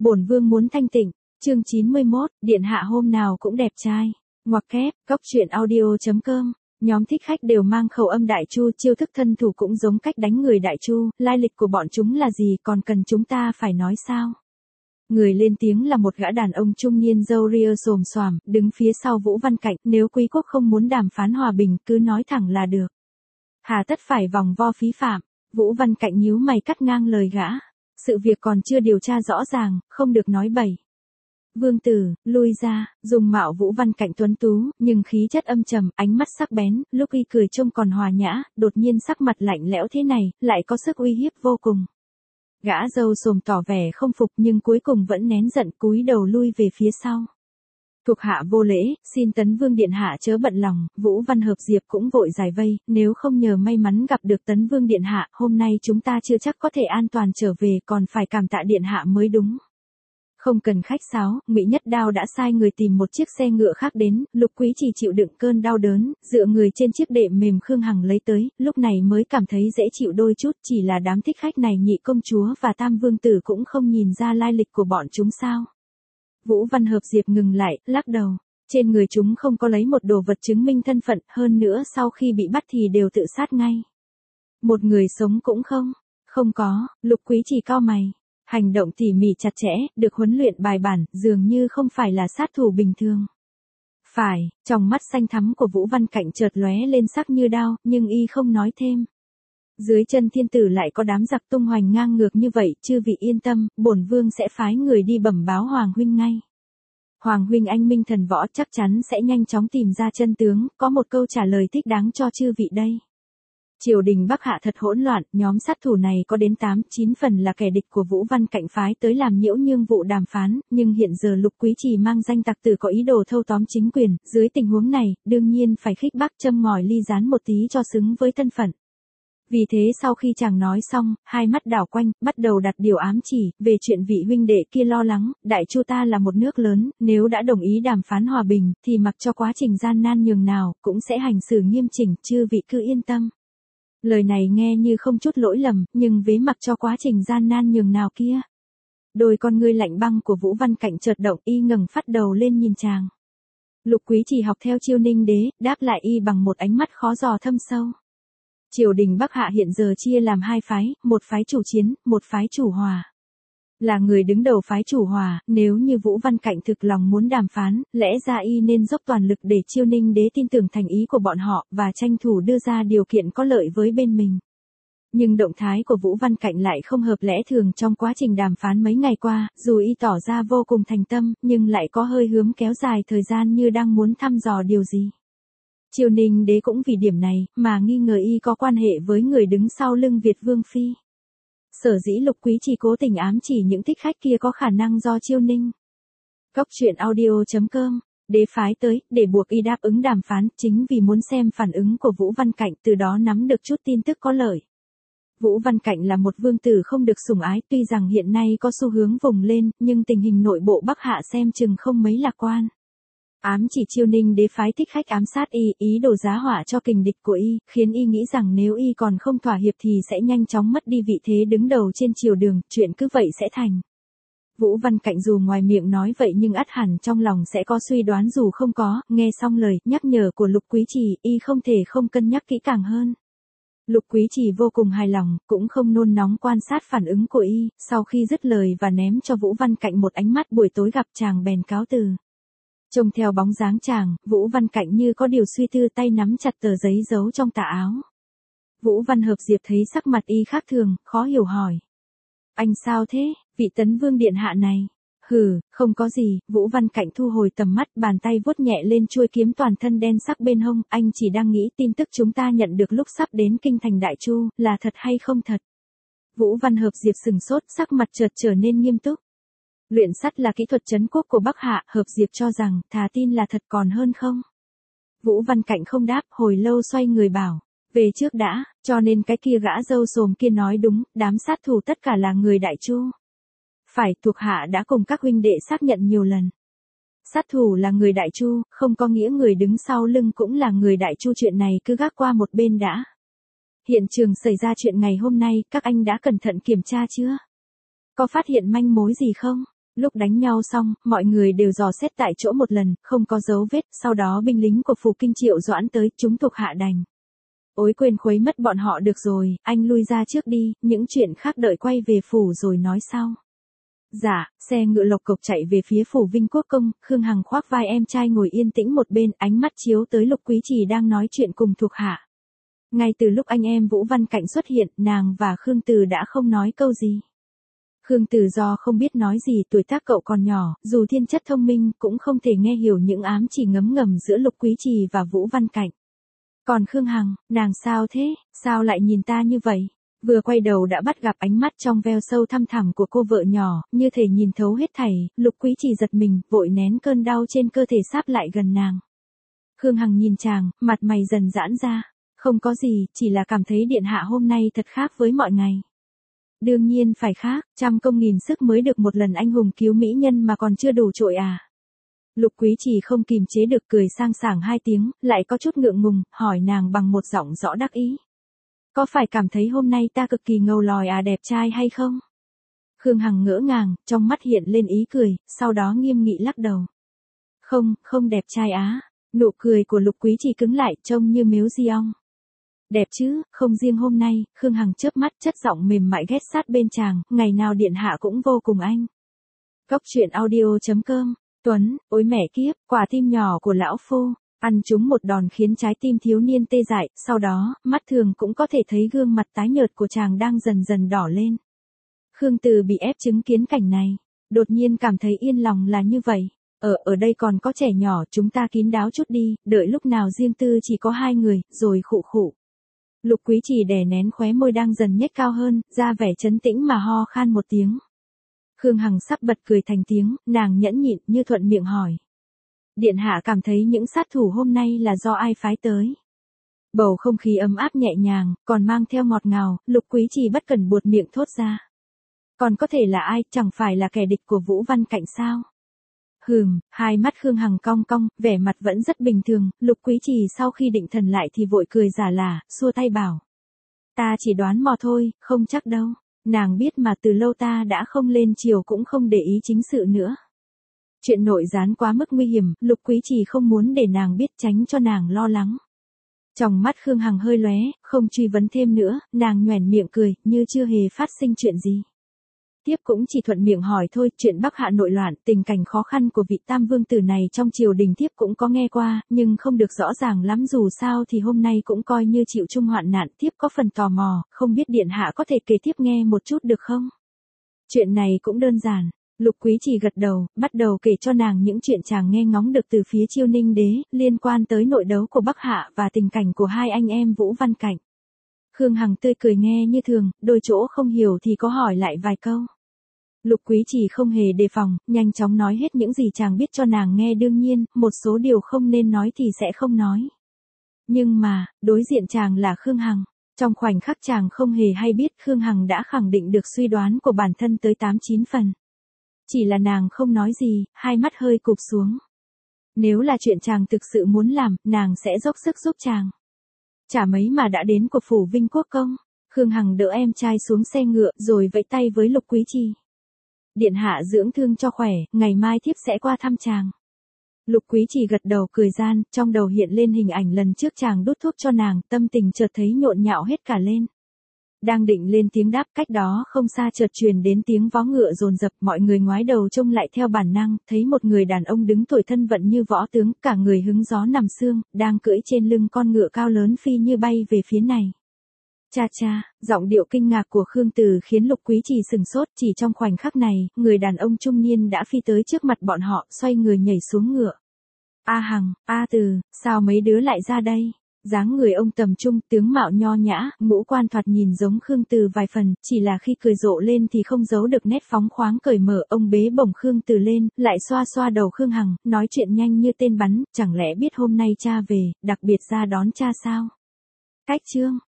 Bổn vương muốn thanh tịnh. Chương 91, điện hạ hôm nào cũng đẹp trai. Ngoặc kép, cóc.audio.com. Nhóm thích khách đều mang khẩu âm Đại Chu, chiêu thức thân thủ cũng giống cách đánh người Đại Chu, lai lịch của bọn chúng là gì còn cần chúng ta phải nói sao? Người lên tiếng là một gã đàn ông trung niên râu ria xồm xoàm, đứng phía sau Vũ Văn Cạnh, nếu quý quốc không muốn đàm phán hòa bình, cứ nói thẳng là được. Hà tất phải vòng vo phí phạm. Vũ Văn Cạnh nhíu mày cắt ngang lời gã. Sự việc còn chưa điều tra rõ ràng, không được nói bậy. Vương tử, lui ra, dùng mạo Vũ Văn Cạnh tuấn tú, nhưng khí chất âm trầm, ánh mắt sắc bén, lúc y cười trông còn hòa nhã, đột nhiên sắc mặt lạnh lẽo thế này, lại có sức uy hiếp vô cùng. Gã râu xồm tỏ vẻ không phục nhưng cuối cùng vẫn nén giận cúi đầu lui về phía sau. Thuộc hạ vô lễ, xin Tấn Vương điện hạ chớ bận lòng. Vũ Văn Hợp Diệp cũng vội giải vây, nếu không nhờ may mắn gặp được Tấn Vương điện hạ, hôm nay chúng ta chưa chắc có thể an toàn trở về, còn phải cảm tạ điện hạ mới đúng. Không cần khách sáo, Ngụy Nhất Đao đã sai người tìm một chiếc xe ngựa khác đến, Lục Quý Trì chịu đựng cơn đau đớn, dựa người trên chiếc đệm mềm Khương Hằng lấy tới, lúc này mới cảm thấy dễ chịu đôi chút, chỉ là đám thích khách này Nhị công chúa và Tam vương tử cũng không nhìn ra lai lịch của bọn chúng sao? Vũ Văn Hợp Diệp ngừng lại, lắc đầu. Trên người chúng không có lấy một đồ vật chứng minh thân phận, hơn nữa sau khi bị bắt thì đều tự sát ngay. Một người sống cũng không. Không có, Lục Quý Trì cau mày. Hành động tỉ mỉ chặt chẽ, được huấn luyện bài bản, dường như không phải là sát thủ bình thường. Phải, trong mắt xanh thắm của Vũ Văn Cạnh chợt lóe lên sắc như đao, nhưng y không nói thêm. Dưới chân thiên tử lại có đám giặc tung hoành ngang ngược như vậy, chư vị yên tâm, bổn vương sẽ phái người đi bẩm báo Hoàng huynh ngay. Hoàng huynh anh minh thần võ chắc chắn sẽ nhanh chóng tìm ra chân tướng, có một câu trả lời thích đáng cho chư vị đây. Triều đình Bắc Hạ thật hỗn loạn, nhóm sát thủ này có đến 8-9 phần là kẻ địch của Vũ Văn Cạnh phái tới làm nhiễu nhương vụ đàm phán, nhưng hiện giờ Lục Quý Trì mang danh tặc tử có ý đồ thâu tóm chính quyền, dưới tình huống này, đương nhiên phải khích bác châm ngòi ly gián một tí cho xứng với thân phận. Vì thế sau khi chàng nói xong, hai mắt đảo quanh, bắt đầu đặt điều ám chỉ, về chuyện vị huynh đệ kia lo lắng, Đại Chu ta là một nước lớn, nếu đã đồng ý đàm phán hòa bình, thì mặc cho quá trình gian nan nhường nào, cũng sẽ hành xử nghiêm chỉnh, chư vị cứ yên tâm. Lời này nghe như không chút lỗi lầm, nhưng vế mặc cho quá trình gian nan nhường nào kia. Đôi con ngươi lạnh băng của Vũ Văn Cạnh chợt động, y ngẩng phát đầu lên nhìn chàng. Lục Quý Trì học theo Chiêu Ninh đế, đáp lại y bằng một ánh mắt khó dò thâm sâu. Triều đình Bắc Hạ hiện giờ chia làm hai phái, một phái chủ chiến, một phái chủ hòa. Là người đứng đầu phái chủ hòa, nếu như Vũ Văn Cạnh thực lòng muốn đàm phán, lẽ ra y nên dốc toàn lực để Chiêu Ninh đế tin tưởng thành ý của bọn họ, và tranh thủ đưa ra điều kiện có lợi với bên mình. Nhưng động thái của Vũ Văn Cạnh lại không hợp lẽ thường trong quá trình đàm phán mấy ngày qua, dù y tỏ ra vô cùng thành tâm, nhưng lại có hơi hướng kéo dài thời gian như đang muốn thăm dò điều gì. Triều Ninh đế cũng vì điểm này, mà nghi ngờ y có quan hệ với người đứng sau lưng Việt Vương Phi. Sở dĩ Lục Quý Trì cố tình ám chỉ những thích khách kia có khả năng do Chiêu Ninh. Cóc.audio.com, đế phái tới, để buộc y đáp ứng đàm phán, chính vì muốn xem phản ứng của Vũ Văn Cạnh, từ đó nắm được chút tin tức có lợi. Vũ Văn Cạnh là một vương tử không được sủng ái, tuy rằng hiện nay có xu hướng vùng lên, nhưng tình hình nội bộ Bắc Hạ xem chừng không mấy lạc quan. Ám chỉ Chiêu Ninh đế phái thích khách ám sát y, ý đồ giá họa cho kình địch của y, khiến y nghĩ rằng nếu y còn không thỏa hiệp thì sẽ nhanh chóng mất đi vị thế đứng đầu trên triều đường, chuyện cứ vậy sẽ thành. Vũ Văn Cạnh dù ngoài miệng nói vậy nhưng ắt hẳn trong lòng sẽ có suy đoán dù không có, nghe xong lời nhắc nhở của Lục Quý Trì, y không thể không cân nhắc kỹ càng hơn. Lục Quý Trì vô cùng hài lòng, cũng không nôn nóng quan sát phản ứng của y, sau khi dứt lời và ném cho Vũ Văn Cạnh một ánh mắt buổi tối gặp chàng bèn cáo từ. Trông theo bóng dáng chàng, Vũ Văn Cạnh như có điều suy tư, tay nắm chặt tờ giấy giấu trong tà áo. Vũ Văn Hợp Diệp thấy sắc mặt y khác thường, khó hiểu hỏi. Anh sao thế, vị Tấn Vương điện hạ này? Hừ, không có gì, Vũ Văn Cạnh thu hồi tầm mắt, bàn tay vuốt nhẹ lên chuôi kiếm toàn thân đen sắc bên hông, anh chỉ đang nghĩ tin tức chúng ta nhận được lúc sắp đến kinh thành Đại Chu, là thật hay không thật. Vũ Văn Hợp Diệp sừng sốt, sắc mặt chợt trở nên nghiêm túc. Luyện sắt là kỹ thuật trấn quốc của Bắc Hạ, Hợp Diệp cho rằng, thà tin là thật còn hơn không. Vũ Văn Cạnh không đáp, hồi lâu xoay người bảo, về trước đã, cho nên cái kia gã râu xồm kia nói đúng, đám sát thủ tất cả là người Đại Chu. Phải, thuộc hạ đã cùng các huynh đệ xác nhận nhiều lần. Sát thủ là người Đại Chu, không có nghĩa người đứng sau lưng cũng là người Đại Chu, chuyện này cứ gác qua một bên đã. Hiện trường xảy ra chuyện ngày hôm nay, các anh đã cẩn thận kiểm tra chưa? Có phát hiện manh mối gì không? Lúc đánh nhau xong, mọi người đều dò xét tại chỗ một lần, không có dấu vết, sau đó binh lính của Phủ Kinh Triệu Doãn tới, chúng thuộc hạ đành. Ối quên khuấy mất bọn họ được rồi, anh lui ra trước đi, những chuyện khác đợi quay về phủ rồi nói sau. Dạ, xe ngựa lộc cộc chạy về phía phủ Vinh Quốc Công, Khương Hằng khoác vai em trai ngồi yên tĩnh một bên, ánh mắt chiếu tới Lục Quý Trì đang nói chuyện cùng thuộc hạ. Ngay từ lúc anh em Vũ Văn Cảnh xuất hiện, nàng và Khương Từ đã không nói câu gì. Khương Từ do không biết nói gì, tuổi tác cậu còn nhỏ, dù thiên chất thông minh cũng không thể nghe hiểu những ám chỉ ngấm ngầm giữa Lục Quý Trì và Vũ Văn Cảnh. Còn Khương Hằng, nàng sao thế, sao lại nhìn ta như vậy? Vừa quay đầu đã bắt gặp ánh mắt trong veo sâu thăm thẳm của cô vợ nhỏ, như thể nhìn thấu hết thảy, Lục Quý Trì giật mình, vội nén cơn đau trên cơ thể sáp lại gần nàng. Khương Hằng nhìn chàng, mặt mày dần giãn ra, không có gì, chỉ là cảm thấy điện hạ hôm nay thật khác với mọi ngày. Đương nhiên phải khác, trăm công nghìn sức mới được một lần anh hùng cứu mỹ nhân mà còn chưa đủ trội à. Lục Quý Trì không kìm chế được cười sang sảng 2 tiếng, lại có chút ngượng ngùng, hỏi nàng bằng một giọng rõ đắc ý. Có phải cảm thấy hôm nay ta cực kỳ ngầu lòi à, đẹp trai hay không? Khương Hằng ngỡ ngàng, trong mắt hiện lên ý cười, sau đó nghiêm nghị lắc đầu. Không, không đẹp trai á. Nụ cười của Lục Quý Trì cứng lại, trông như mếu di ong. Đẹp chứ, không riêng hôm nay, Khương Hằng chớp mắt, chất giọng mềm mại ghét sát bên chàng, ngày nào điện hạ cũng vô cùng anh. Cốc truyện audio.com. Tuấn, ôi mẹ kiếp, quả tim nhỏ của lão phu, ăn trúng một đòn khiến trái tim thiếu niên tê dại, sau đó, mắt thường cũng có thể thấy gương mặt tái nhợt của chàng đang dần dần đỏ lên. Khương Từ bị ép chứng kiến cảnh này, đột nhiên cảm thấy yên lòng là như vậy. Ở đây còn có trẻ nhỏ, chúng ta kín đáo chút đi, đợi lúc nào riêng tư chỉ có 2 người, rồi khụ khụ. Lục Quý Trì đè nén khóe môi đang dần nhếch cao hơn, ra vẻ trấn tĩnh mà ho khan một tiếng. Khương Hằng sắp bật cười thành tiếng, nàng nhẫn nhịn như thuận miệng hỏi. Điện hạ cảm thấy những sát thủ hôm nay là do ai phái tới? Bầu không khí ấm áp nhẹ nhàng, còn mang theo ngọt ngào, Lục Quý Trì bất cần buột miệng thốt ra. Còn có thể là ai, chẳng phải là kẻ địch của Vũ Văn Cảnh sao? Hai mắt Khương Hằng cong cong, vẻ mặt vẫn rất bình thường, Lục Quý Trì sau khi định thần lại thì vội cười giả lả, xua tay bảo. Ta chỉ đoán mò thôi, không chắc đâu. Nàng biết mà từ lâu ta đã không lên triều cũng không để ý chính sự nữa. Chuyện nội gián quá mức nguy hiểm, Lục Quý Trì không muốn để nàng biết, tránh cho nàng lo lắng. Trong mắt Khương Hằng hơi lóe, không truy vấn thêm nữa, nàng nhoẻn miệng cười, như chưa hề phát sinh chuyện gì. Tiếp cũng chỉ thuận miệng hỏi thôi, chuyện Bắc Hạ nội loạn, tình cảnh khó khăn của vị tam vương tử này trong triều đình tiếp cũng có nghe qua, nhưng không được rõ ràng lắm, dù sao thì hôm nay cũng coi như chịu chung hoạn nạn, tiếp có phần tò mò, không biết điện hạ có thể kể tiếp nghe một chút được không? Chuyện này cũng đơn giản. Lục Quý Trì gật đầu, bắt đầu kể cho nàng những chuyện chàng nghe ngóng được từ phía Chiêu Ninh đế, liên quan tới nội đấu của Bắc Hạ và tình cảnh của 2 anh em Vũ Văn Cảnh. Khương Hằng tươi cười nghe như thường, đôi chỗ không hiểu thì có hỏi lại vài câu. Lục Quý Trì không hề đề phòng, nhanh chóng nói hết những gì chàng biết cho nàng nghe, đương nhiên, một số điều không nên nói thì sẽ không nói. Nhưng mà, đối diện chàng là Khương Hằng. Trong khoảnh khắc chàng không hề hay biết Khương Hằng đã khẳng định được suy đoán của bản thân tới 8-9 phần. Chỉ là nàng không nói gì, hai mắt hơi cụp xuống. Nếu là chuyện chàng thực sự muốn làm, nàng sẽ dốc sức giúp chàng. Chả mấy mà đã đến của phủ Vinh Quốc Công. Khương Hằng đỡ em trai xuống xe ngựa rồi vẫy tay với Lục Quý Trì. Điện hạ dưỡng thương cho khỏe, ngày mai thiếp sẽ qua thăm chàng. Lục Quý Trì gật đầu cười gian, trong đầu hiện lên hình ảnh lần trước chàng đút thuốc cho nàng, tâm tình chợt thấy nhộn nhạo hết cả lên. Đang định lên tiếng đáp, cách đó không xa chợt truyền đến tiếng vó ngựa dồn dập, mọi người ngoái đầu trông lại theo bản năng, thấy một người đàn ông đứng tuổi thân vận như võ tướng, cả người hứng gió nằm xương, đang cưỡi trên lưng con ngựa cao lớn phi như bay về phía này. Cha cha, giọng điệu kinh ngạc của Khương Từ khiến Lục Quý Trì sừng sốt, chỉ trong khoảnh khắc này, người đàn ông trung niên đã phi tới trước mặt bọn họ, xoay người nhảy xuống ngựa. A Hằng, A Từ, sao mấy đứa lại ra đây? Dáng người ông tầm trung, tướng mạo nho nhã, ngũ quan thoạt nhìn giống Khương Từ vài phần, chỉ là khi cười rộ lên thì không giấu được nét phóng khoáng cởi mở. Ông bế bổng Khương Từ lên, lại xoa xoa đầu Khương Hằng, nói chuyện nhanh như tên bắn, chẳng lẽ biết hôm nay cha về, đặc biệt ra đón cha sao? Cách chương